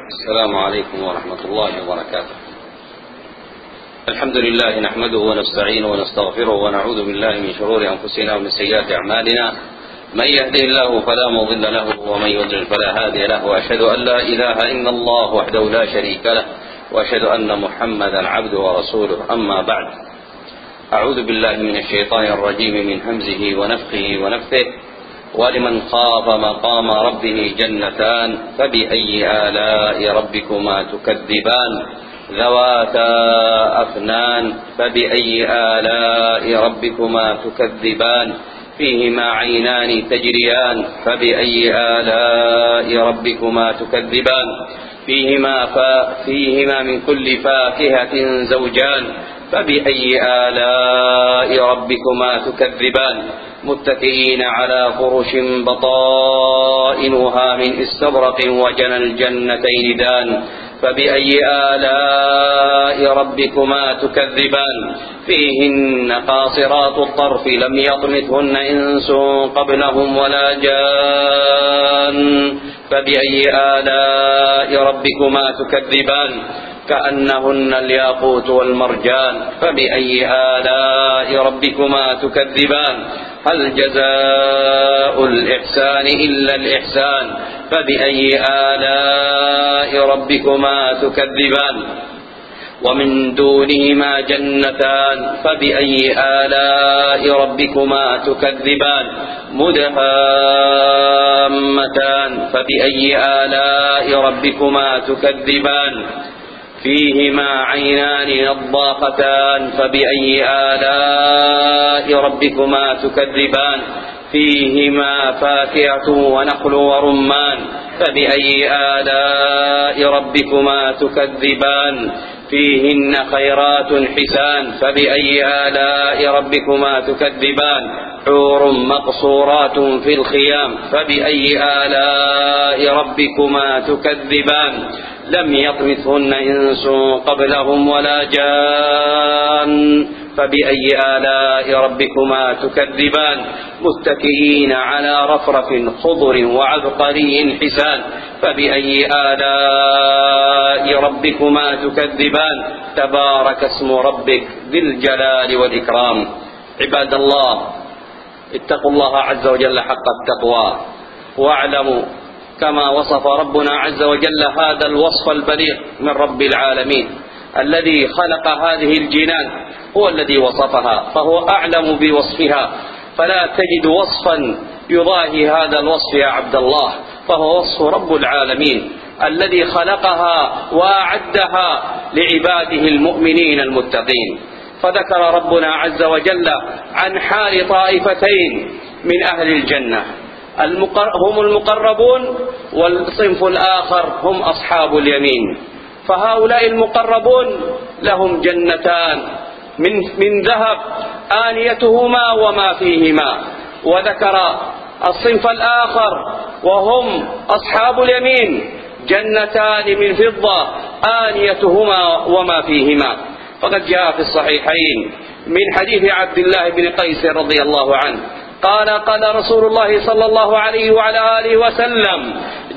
السلام عليكم ورحمة الله وبركاته. الحمد لله نحمده ونستعينه ونستغفره ونعوذ بالله من شرور أنفسنا ومن سيئات أعمالنا. من يهده الله فلا مضل له ومن يضلل فلا هادي له، وأشهد أن لا إله إلا الله وحده لا شريك له، وأشهد أن محمدا عبده ورسوله. أما بعد، أعوذ بالله من الشيطان الرجيم من همزه ونفخه ونفثه. ولمن خاف مقام ربه جنتان فبأي آلاء ربكما تكذبان ذواتا أفنان فبأي آلاء ربكما تكذبان فيهما عينان تجريان فبأي آلاء ربكما تكذبان فيهما من كل فاكهة زوجان فبأي آلاء ربكما تكذبان متكئين على فرش بطائنها من استبرق وجنى الجنتين دان فبأي آلاء ربكما تكذبان فيهن قاصرات الطرف لم يطمثهن إنس قبلهم ولا جان فبأي آلاء ربكما تكذبان كأنهن الياقوت والمرجان فبأي آلاء ربكما تكذبان هل جزاء الإحسان إلا الإحسان فبأي آلاء ربكما تكذبان ومن دونهما جنتان فبأي آلاء ربكما تكذبان مدهامتان فبأي آلاء ربكما تكذبان فيهما عينان نضاختان فبأي آلاء ربكما تكذبان فيهما فاكهة ونخل ورمان فبأي آلاء ربكما تكذبان فيهن خيرات حسان فبأي آلاء ربكما تكذبان حور مقصورات في الخيام فبأي آلاء ربكما تكذبان لم يطمثهن إنس قبلهم ولا جان فبأي آلاء ربكما تكذبان متكئين على رفرف خضر وعبقري حسان فبأي آلاء ربكما تكذبان تبارك اسم ربك ذي الجلال والإكرام. عباد الله، اتقوا الله عز وجل حق التقوى، واعلموا كما وصف ربنا عز وجل هذا الوصف البليغ من رب العالمين الذي خلق هذه الجنان هو الذي وصفها، فهو أعلم بوصفها، فلا تجد وصفا يضاهي هذا الوصف يا عبد الله، فهو وصف رب العالمين الذي خلقها وأعدها لعباده المؤمنين المتقين. فذكر ربنا عز وجل عن حال طائفتين من أهل الجنة، هم المقربون، والصنف الآخر هم أصحاب اليمين. فهؤلاء المقربون لهم جنتان من ذهب آنيتهما وما فيهما، وذكر الصنف الآخر وهم أصحاب اليمين جنتان من فضة آنيتهما وما فيهما. فقد جاء في الصحيحين من حديث عبد الله بن قيس رضي الله عنه قال قال رسول الله صلى الله عليه وعلى آله وسلم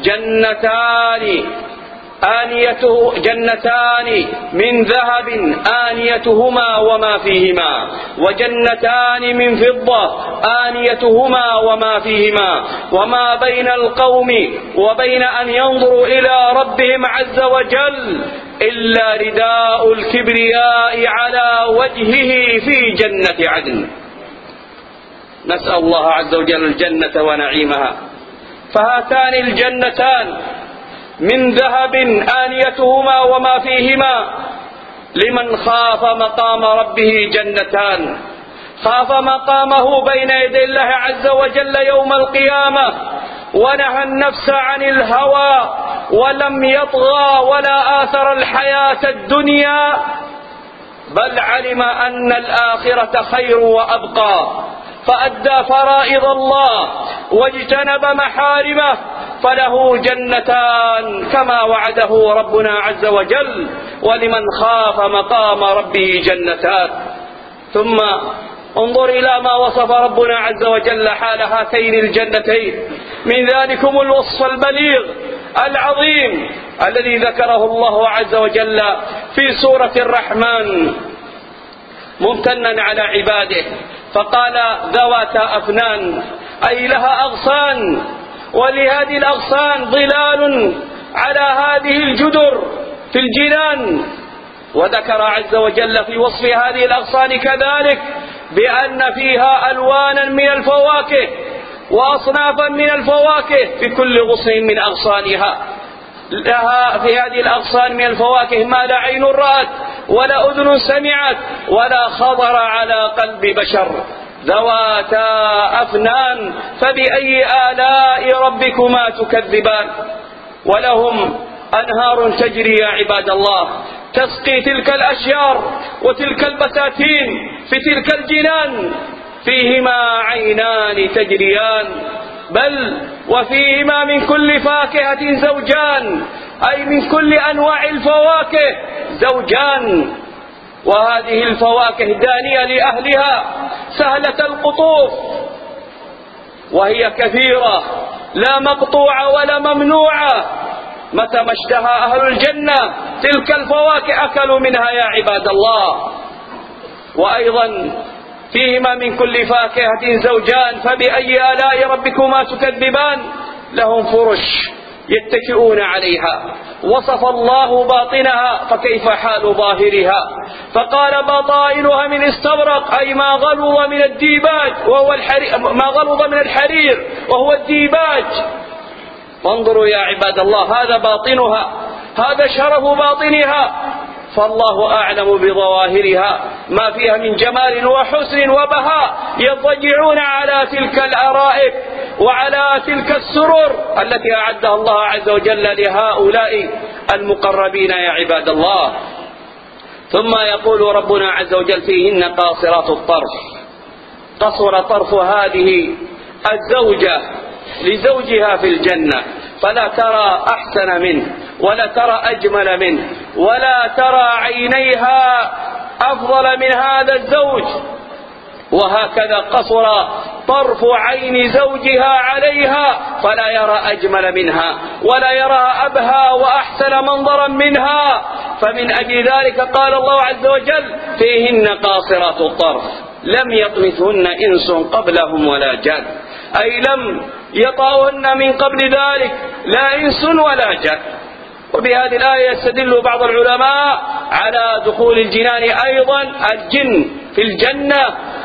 جنتان من ذهب آنيتهما وما فيهما، وجنتان من فضة آنيتهما وما فيهما، وما بين القوم وبين أن ينظروا إلى ربهم عز وجل إلا رداء الكبرياء على وجهه في جنة عدن. نسأل الله عز وجل الجنة ونعيمها. فهاتان الجنتان من ذهب آنيتهما وما فيهما لمن خاف مقام ربه جنتان، خاف مقامه بين يدي الله عز وجل يوم القيامة، ونهى النفس عن الهوى ولم يطغى ولا آثر الحياة الدنيا، بل علم أن الآخرة خير وأبقى، فأدى فرائض الله واجتنب محارمه، فله جنتان كما وعده ربنا عز وجل ولمن خاف مقام ربه جنتان. ثم انظر إلى ما وصف ربنا عز وجل حال هاتين الجنتين من ذلكم الوصف البليغ العظيم الذي ذكره الله عز وجل في سورة الرحمن ممتنا على عباده فقال ذواتا أفنان، أي لها أغصان، ولهذه الأغصان ظلال على هذه الجدر في الجنان. وذكر عز وجل في وصف هذه الأغصان كذلك بأن فيها ألوانا من الفواكه وأصنافا من الفواكه في كل غصن من أغصانها. لها في هذه الأغصان من الفواكه ما لا عين رأت ولا أذن سمعت ولا خطر على قلب بشر، ذواتا أفنان فبأي آلاء ربكما تكذبان. ولهم أنهار تجري يا عباد الله تسقي تلك الأشجار وتلك البساتين في تلك الجنان، فيهما عينان تجريان، بل وفيهما من كل فاكهة زوجان، أي من كل أنواع الفواكه زوجان. وهذه الفواكه دانية لأهلها سهلة القطوف، وهي كثيرة لا مقطوعة ولا ممنوعة، متى ما اشتهى أهل الجنة تلك الفواكه أكلوا منها يا عباد الله. وأيضا فيهما من كل فاكهة زوجان فبأي آلاء ربكما تكذبان. لهم فرش يتكئون عليها، وصف الله باطنها فكيف حال ظاهرها، فقال بطائنها من استبرق، أي ما غلظ من الديباج وهو ما غلظ من الحرير وهو الديباج. وانظروا يا عباد الله، هذا باطنها، هذا شرف باطنها، فالله أعلم بظواهرها ما فيها من جمال وحسن وبهاء. يضجعون على تلك الأرائك وعلى تلك السرر التي أعدها الله عز وجل لهؤلاء المقربين يا عباد الله. ثم يقول ربنا عز وجل فيهن قاصرات الطرف، قصر طرف هذه الزوجة لزوجها في الجنة، فلا ترى أحسن منه ولا ترى أجمل منه ولا ترى عينيها أفضل من هذا الزوج. وهكذا قصر طرف عين زوجها عليها فلا يرى أجمل منها ولا يرى أبهى وأحسن منظرا منها. فمن أجل ذلك قال الله عز وجل فيهن قاصرات الطرف لم يطمثهن إنس قبلهم ولا جان، أي لم يطعهن من قبل ذلك لا إنس ولا جان. وبهذه الآية يستدل بعض العلماء على دخول الجنان أيضا الجن في الجنة،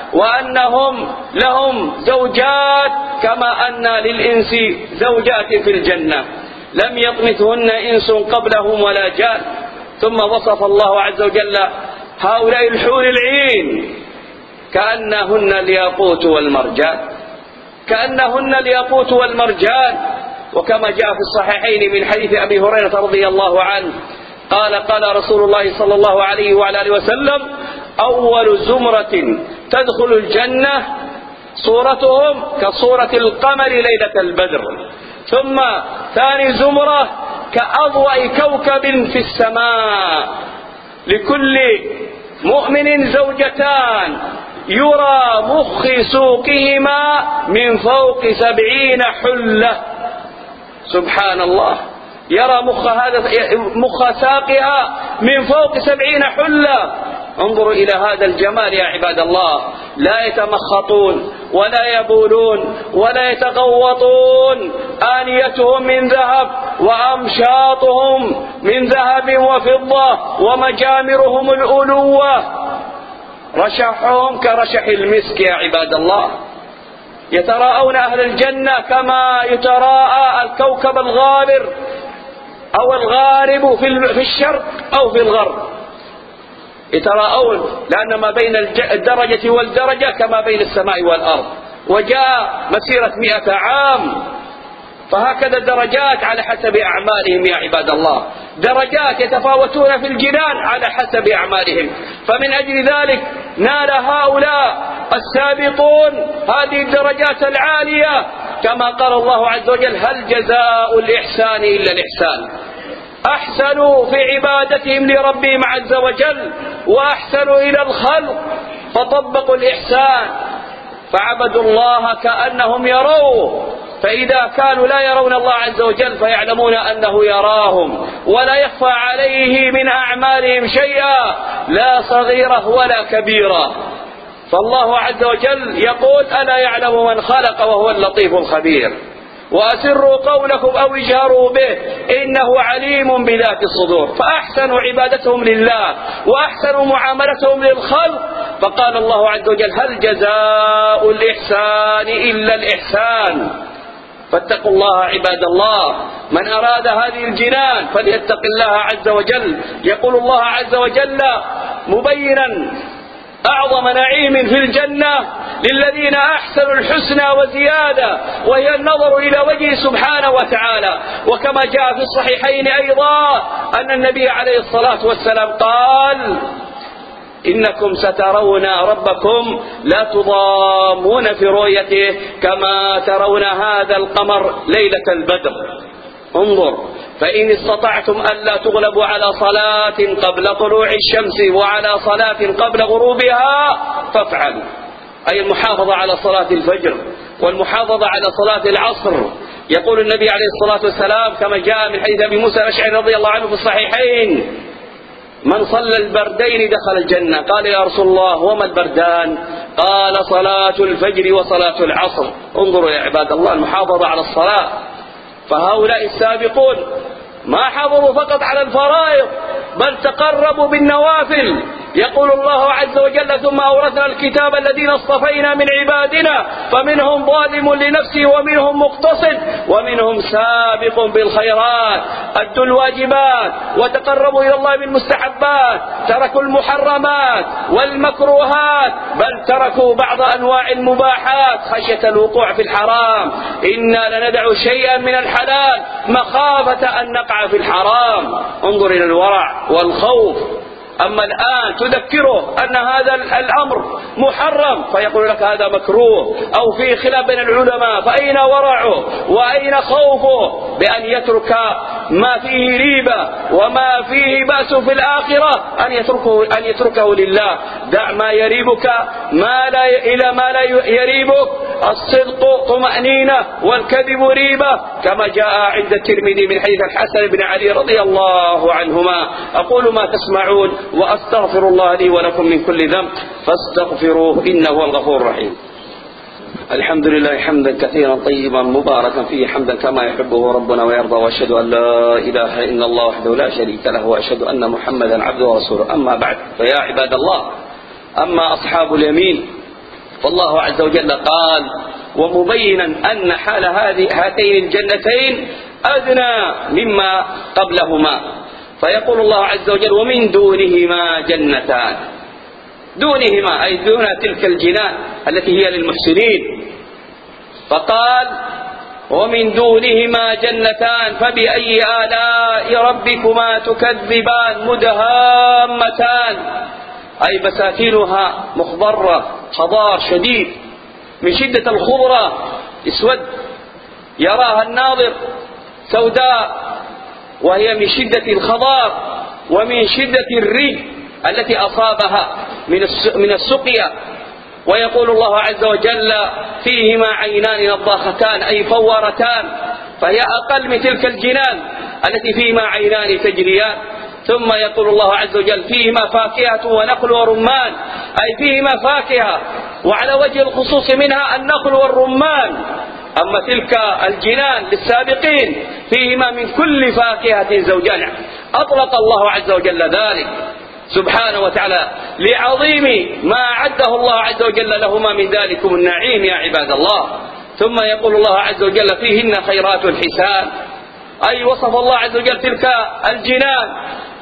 وأنهم لهم زوجات كما أن للإنس زوجات في الجنة، لم يطمثهن إنس قبلهم ولا جان. ثم وصف الله عز وجل هؤلاء الحور العين كأنهن الياقوت والمرجان، كأنهن الياقوت والمرجان. وكما جاء في الصحيحين من حديث أبي هريرة رضي الله عنه قال رسول الله صلى الله عليه وعلى آله وسلم أول زمرة تدخل الجنة صورتهم كصورة القمر ليلة البدر، ثم ثاني زمرة كأضواء كوكب في السماء، لكل مؤمن زوجتان يرى مخ سوقهما من فوق 70 حلة. سبحان الله، يرى مخ ساقها من فوق 70 حلة. انظروا إلى هذا الجمال يا عباد الله، لا يتمخطون ولا يبولون ولا يتغوطون، آنيتهم من ذهب وأمشاطهم من ذهب وفضة ومجامرهم الألوة، رشحهم كرشح المسك يا عباد الله. يتراءون أهل الجنة كما يتراءى الكوكب الغابر أو الغارب في الشرق أو في الغرب، يتراءون لأن ما بين الدرجة والدرجة كما بين السماء والأرض، وجاء مسيرة 100 عام. فهكذا الدرجات على حسب أعمالهم يا عباد الله، درجات يتفاوتون في الجنان على حسب أعمالهم. فمن أجل ذلك نال هؤلاء السابقون هذه الدرجات العالية، كما قال الله عز وجل هل جزاء الإحسان إلا الإحسان. أحسنوا في عبادتهم لربهم عز وجل وأحسنوا إلى الخلق فطبقوا الإحسان، فعبدوا الله كأنهم يروه، فإذا كانوا لا يرون الله عز وجل فيعلمون أنه يراهم ولا يخفى عليه من أعمالهم شيئا، لا صغيرة ولا كبيرة. فالله عز وجل يقول: ألا يعلم من خلق وهو اللطيف الخبير. وأسروا قولكم أو اجهروا به إنه عليم بذات الصدور. فأحسنوا عبادتهم لله وأحسنوا معاملتهم للخلق. فقال الله عز وجل: هل جزاء الإحسان إلا الإحسان. فاتقوا الله عباد الله. من أراد هذه الجنان فليتق الله عز وجل. يقول الله عز وجل مبينا أعظم نعيم في الجنة للذين أحسنوا الحسنى وزيادة، وهي النظر إلى وجهه سبحانه وتعالى. وكما جاء في الصحيحين أيضا أن النبي عليه الصلاة والسلام قال: إنكم سترون ربكم لا تضامون في رؤيته كما ترون هذا القمر ليلة البدر. انظر: فإن استطعتم ألا تغلبوا على صلاة قبل طلوع الشمس وعلى صلاة قبل غروبها فافعلوا، أي المحافظة على صلاة الفجر والمحافظة على صلاة العصر. يقول النبي عليه الصلاة والسلام كما جاء من حديث أبي موسى الأشعري رضي الله عنه في الصحيحين: من صلى البردين دخل الجنة. قال: يا رسول الله وما البردان؟ قال: صلاة الفجر وصلاة العصر. انظروا يا عباد الله المحافظة على الصلاة. فهؤلاء السابقون ما حافظوا فقط على الفرائض بل تقربوا بالنوافل. يقول الله عز وجل: ثم أورثنا الكتاب الذين اصطفينا من عبادنا فمنهم ظالم لنفسه ومنهم مقتصد ومنهم سابق بالخيرات. أدوا الواجبات وتقربوا إلى الله بالمستحبات، تركوا المحرمات والمكروهات، بل تركوا بعض أنواع المباحات خشية الوقوع في الحرام. إنا لندع شيئا من الحلال مخافة أن نقع في الحرام. انظر إلى الورع والخوف. أما الآن تذكره أن هذا الأمر محرم فيقول لك هذا مكروه، أو في خلاف بين العلماء، فأين ورعه وأين خوفه بأن يترك ما فيه ريبة وما فيه بأس في الآخرة أن يتركه لله. دع ما يريبك إلى ما لا يريبك. الصدق طمأنينة والكذب ريبة، كما جاء عند الترمذي من حديث الحسن بن علي رضي الله عنهما. أقول ما تسمعون وأستغفر الله لي ولكم من كل ذنب فاستغفروه إنه هو الغفور الرحيم. الحمد لله حمدا كثيرا طيبا مباركا فيه حمدا كما يحبه ربنا ويرضى، وأشهد أن لا إله إلا الله وحده لا شريك له، وأشهد أن محمدا عبده ورسوله. أما بعد، فيا عباد الله، أما أصحاب اليمين فالله عز وجل قال ومبينا أن حال هاتين الجنتين أدنى مما قبلهما. فيقول الله عز وجل ومن دونهما جنتان. دونهما أي دون تلك الجنان التي هي للمحسنين. فقال ومن دونهما جنتان فبأي آلاء ربكما تكذبان مدهامتان، أي بساتينها مخضرة خضار شديد من شدة الخضرة اسود يراها الناظر سوداء، وهي من شدة الخضار ومن شدة الري التي أصابها من السقيا. ويقول الله عز وجل فيهما عينان نضاختان أي فورتان، فهي أقل من تلك الجنان التي فيهما عينان تجريان. ثم يقول الله عز وجل فيهما فاكهة ونخل ورمان، أي فيهما فاكهة، وعلى وجه الخصوص منها النخل والرمان. أما تلك الجنان للسابقين فيهما من كل فاكهة زوجان. أطلق الله عز وجل ذلك سبحانه وتعالى لعظيم ما أعده الله عز وجل لهما من ذلكم النعيم يا عباد الله. ثم يقول الله عز وجل فيهن خيرات حسان، أي وصف الله عز وجل تلك الجنان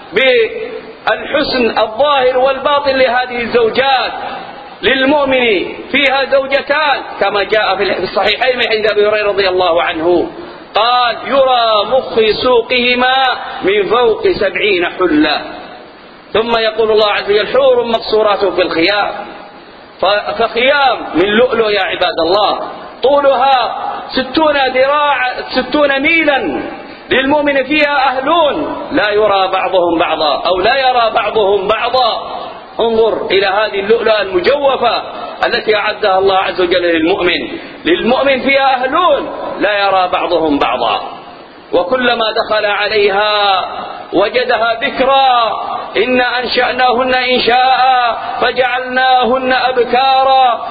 بالحسن الظاهر والباطن لهذه الزوجات. للمؤمن فيها زوجتان كما جاء في الصحيحين من حديث أبي هريرة رضي الله عنه قال يرى مخ سوقهما من فوق 70 حلة. ثم يقول الله عز وجل حور مقصورات في الخيام، فخيام من لؤلؤ يا عباد الله طولها 60 ميلا، للمؤمن فيها أهلون لا يرى بعضهم بعضا أو لا يرى بعضهم بعضا. انظر إلى هذه اللؤلؤة المجوفة التي أعدها الله عز وجل للمؤمن فيها أهلون لا يرى بعضهم بعضا، وكلما دخل عليها وجدها بكرا. إنا أنشأناهن إنشاء فجعلناهن أبكارا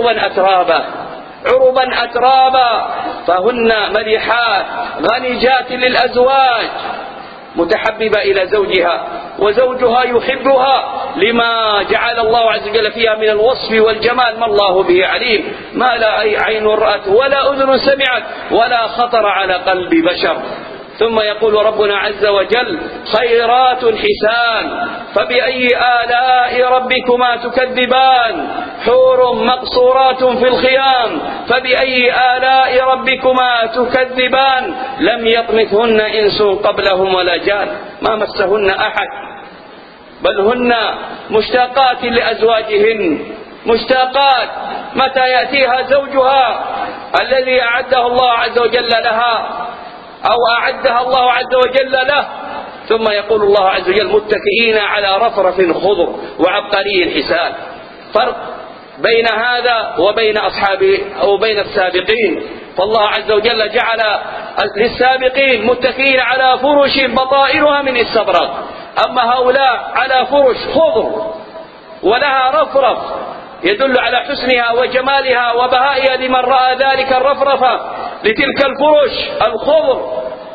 عربا أترابا فهن مليحات غنيجات للأزواج، متحببة إلى زوجها وزوجها يحبها لما جعل الله عز وجل فيها من الوصف والجمال ما الله به عليم، ما لا عين رأت ولا أذن سمعت ولا خطر على قلب بشر. ثم يقول ربنا عز وجل: خيرات حسان فبأي آلاء ربكما تكذبان، حور مقصورات في الخيام فبأي آلاء ربكما تكذبان، لم يطمثهن إنس قبلهم ولا جان، ما مسهن أحد، بل هن مشتاقات لأزواجهن، مشتاقات متى يأتيها زوجها الذي أعده الله عز وجل لها أو أعدها الله عز وجل له. ثم يقول الله عز وجل: متكئين على رفرف خضر وعبقري حسان. فرق بين هذا وبين أصحاب أو بين السابقين، فالله عز وجل جعل للسابقين متكئين على فرش بطائنها من استبرق، أما هؤلاء على فرش خضر ولها رفرف يدل على حسنها وجمالها وبهائها لمن رأى ذلك الرفرفة لتلك الفرش الخضر،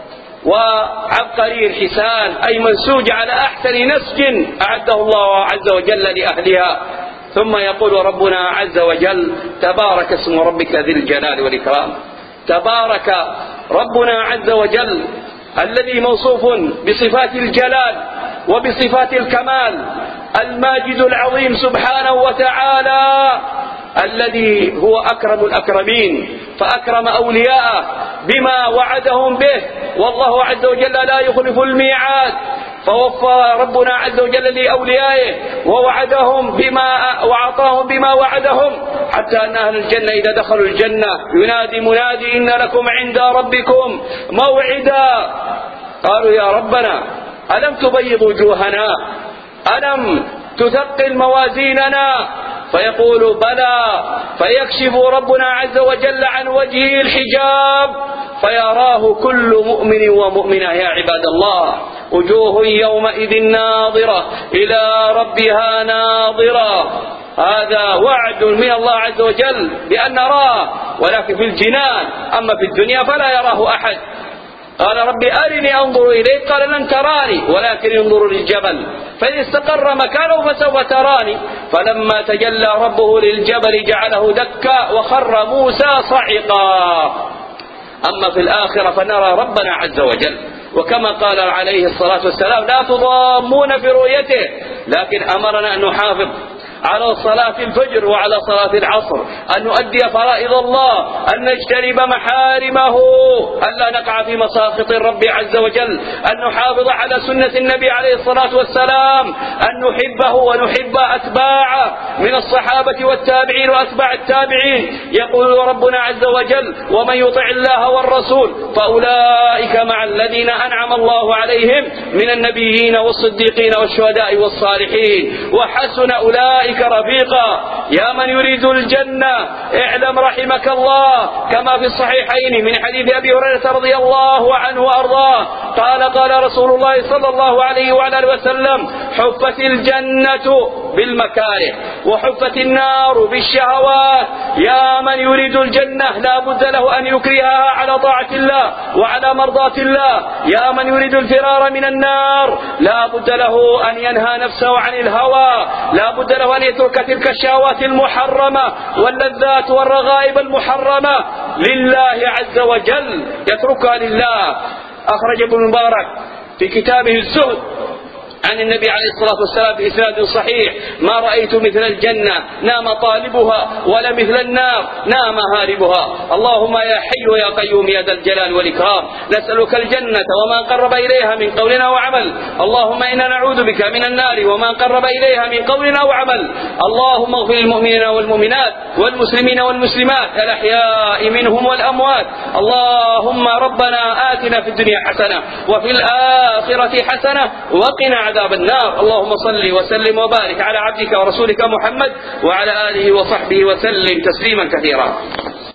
وعبقري الحسان أي منسوج على أحسن نسج أعده الله عز وجل لأهلها. ثم يقول ربنا عز وجل: تبارك اسم ربك ذي الجلال والإكرام. تبارك ربنا عز وجل الذي موصوف بصفات الجلال وبصفات الكمال، الماجد العظيم سبحانه وتعالى، الذي هو أكرم الأكرمين، فأكرم أولياءه بما وعدهم به، والله عز وجل لا يخلف الميعاد، فوفى ربنا عز وجل لأوليائه ووعدهم بما وعطاهم بما وعدهم، حتى أن أهل الجنة إذا دخلوا الجنة ينادي منادي: إن لكم عند ربكم موعدا. قالوا: يا ربنا ألم تبيض وجوهنا، ألم تثقل موازيننا؟ فيقول: بلى، فيكشف ربنا عز وجل عن وجهه الحجاب فيراه كل مؤمن ومؤمنة. يا عباد الله، وجوه يومئذ ناظرة إلى ربها ناظرة. هذا وعد من الله عز وجل بأن نراه، ولكن في الجنان، أما في الدنيا فلا يراه أحد. قال: ربي أرني أنظر إليك، قال: لن تراني ولكن انظر للجبل فإن استقر مكانه فسوف تراني. فلما تجلى ربه للجبل جعله دكا وخر موسى صعقا. أما في الآخرة فنرى ربنا عز وجل، وكما قال عليه الصلاة والسلام: لا تضامون في رؤيته، لكن أمرنا أن نحافظ على صلاة الفجر وعلى صلاة العصر، أن نؤدي فرائض الله، أن نجتنب محارمه، أن لا نقع في مساخط الرب عز وجل، أن نحافظ على سنة النبي عليه الصلاة والسلام، أن نحبه ونحب أتباعه من الصحابة والتابعين وأتباع التابعين. يقول ربنا عز وجل: ومن يطع الله والرسول فأولئك مع الذين أنعم الله عليهم من النبيين والصديقين والشهداء والصالحين وحسن أولئك رفيقا. يا من يريد الجنة اعلم رحمك الله كما في الصحيحين من حديث أبي هريرة رضي الله عنه وأرضاه قال رسول الله صلى الله عليه وعلى آله وسلم: حفت الجنة بالمكاره وحفت النار بالشهوات. يا من يريد الجنة لا بد له أن يكرهها على طاعة الله وعلى مرضاة الله. يا من يريد الفرار من النار لا بد له أن ينهى نفسه عن الهوى، لا بد له أن يترك تلك الشهوات المحرمة واللذات والرغائب المحرمة لله عز وجل، يتركها لله. أخرج ابن المبارك في كتابه الزهد عن النبي عليه الصلاة والسلام بإسناد صحيح: ما رأيت مثل الجنة نام طالبها ولا مثل النار نام هاربها. اللهم يا حي يا قيوم يا ذا الجلال والإكرام، نسألك الجنة وما قرب إليها من قول أو عمل. اللهم إنا نعوذ بك من النار وما قرب إليها من قول أو عمل. اللهم اغفر للمؤمنين والمؤمنات والمسلمين والمسلمات الأحياء منهم والأموات، اللهم ربنا آتنا في الدنيا حسنة وفي الآخرة حسنة وقنا عذاب النار. اللهم صل وسلم وبارك على عبدك ورسولك محمد وعلى آله وصحبه وسلم تسليما كثيرا.